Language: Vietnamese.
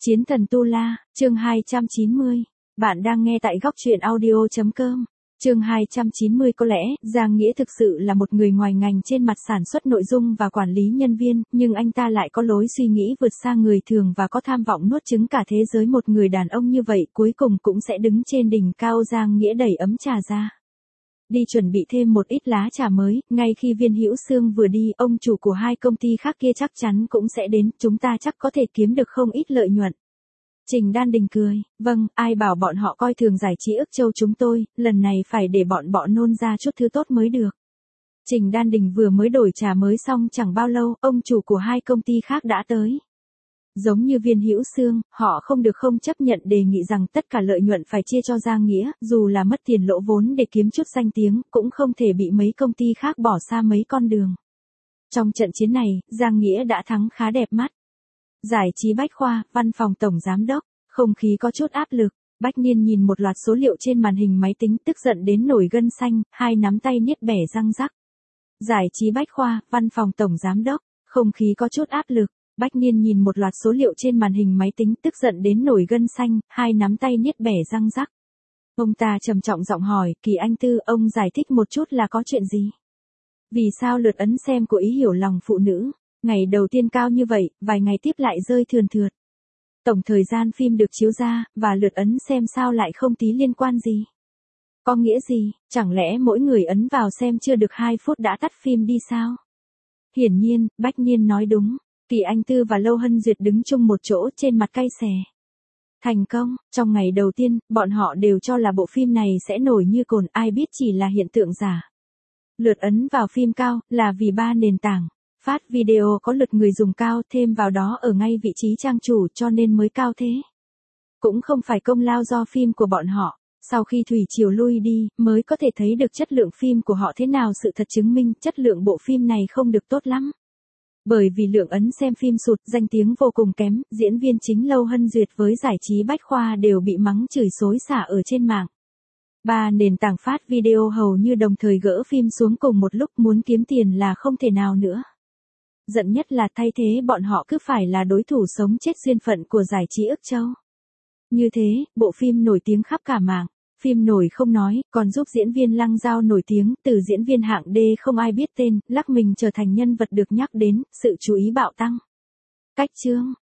Chiến thần Tu La, chương 290. Bạn đang nghe tại góc truyện audio.com. Chương 290. Có lẽ, Giang Nghĩa thực sự là một người ngoài ngành trên mặt sản xuất nội dung và quản lý nhân viên, nhưng anh ta lại có lối suy nghĩ vượt xa người thường và có tham vọng nuốt chửng cả thế giới. Một người đàn ông như vậy cuối cùng cũng sẽ đứng trên đỉnh cao. Giang Nghĩa đẩy ấm trà ra. Đi chuẩn bị thêm một ít lá trà mới, ngay khi Viên Hữu Xương vừa đi, ông chủ của hai công ty khác kia chắc chắn cũng sẽ đến, chúng ta chắc có thể kiếm được không ít lợi nhuận. Trình Đan Đình cười, vâng, ai bảo bọn họ coi thường giải trí Ức Châu chúng tôi, lần này phải để bọn nôn ra chút thứ tốt mới được. Trình Đan Đình vừa mới đổi trà mới xong chẳng bao lâu, ông chủ của hai công ty khác đã tới. Giống như Viên Hữu Xương, họ không chấp nhận đề nghị rằng tất cả lợi nhuận phải chia cho Giang Nghĩa, dù là mất tiền lỗ vốn để kiếm chút danh tiếng, cũng không thể bị mấy công ty khác bỏ xa mấy con đường. Trong trận chiến này, Giang Nghĩa đã thắng khá đẹp mắt. Giải trí Bách Khoa, văn phòng tổng giám đốc, không khí có chút áp lực. Bách Niên nhìn một loạt số liệu trên màn hình máy tính, tức giận đến nổi gân xanh, hai nắm tay niết bẻ răng rắc. Giải trí Bách Khoa, văn phòng tổng giám đốc, không khí có chút áp lực. Bách Niên nhìn một loạt số liệu trên màn hình máy tính, tức giận đến nổi gân xanh, hai nắm tay niết bẻ răng rắc. Ông ta trầm trọng giọng hỏi, Kỳ Anh Tư, ông giải thích một chút là có chuyện gì? Vì sao lượt ấn xem của Ý hiểu lòng phụ nữ? Ngày đầu tiên cao như vậy, vài ngày tiếp lại rơi thườn thượt. Tổng thời gian phim được chiếu ra, và lượt ấn xem sao lại không tí liên quan gì? Có nghĩa gì, chẳng lẽ mỗi người ấn vào xem chưa được 2 phút đã tắt phim đi sao? Hiển nhiên, Bách Niên nói đúng. Kỳ Anh Tư và Lâu Hân Duyệt đứng chung một chỗ trên mặt cay xè. Thành công, trong ngày đầu tiên, bọn họ đều cho là bộ phim này sẽ nổi như cồn, ai biết chỉ là hiện tượng giả. Lượt ấn vào phim cao, là vì 3 nền tảng. Phát video có lượt người dùng cao, thêm vào đó ở ngay vị trí trang chủ cho nên mới cao thế. Cũng không phải công lao do phim của bọn họ. Sau khi thủy triều lui đi, mới có thể thấy được chất lượng phim của họ thế nào. Sự thật chứng minh chất lượng bộ phim này không được tốt lắm. Bởi vì lượng ấn xem phim sụt, danh tiếng vô cùng kém, diễn viên chính Lâu Hân Duyệt với giải trí Bách Khoa đều bị mắng chửi xối xả ở trên mạng. 3 nền tảng phát video hầu như đồng thời gỡ phim xuống cùng một lúc, muốn kiếm tiền là không thể nào nữa. Giận nhất là thay thế bọn họ cứ phải là đối thủ sống chết duyên phận của giải trí Ức Châu. Như thế, bộ phim nổi tiếng khắp cả mạng. Phim nổi không nói, còn giúp diễn viên Lăng Giao nổi tiếng, từ diễn viên hạng D không ai biết tên, lắc mình trở thành nhân vật được nhắc đến, sự chú ý bạo tăng. Cách chương,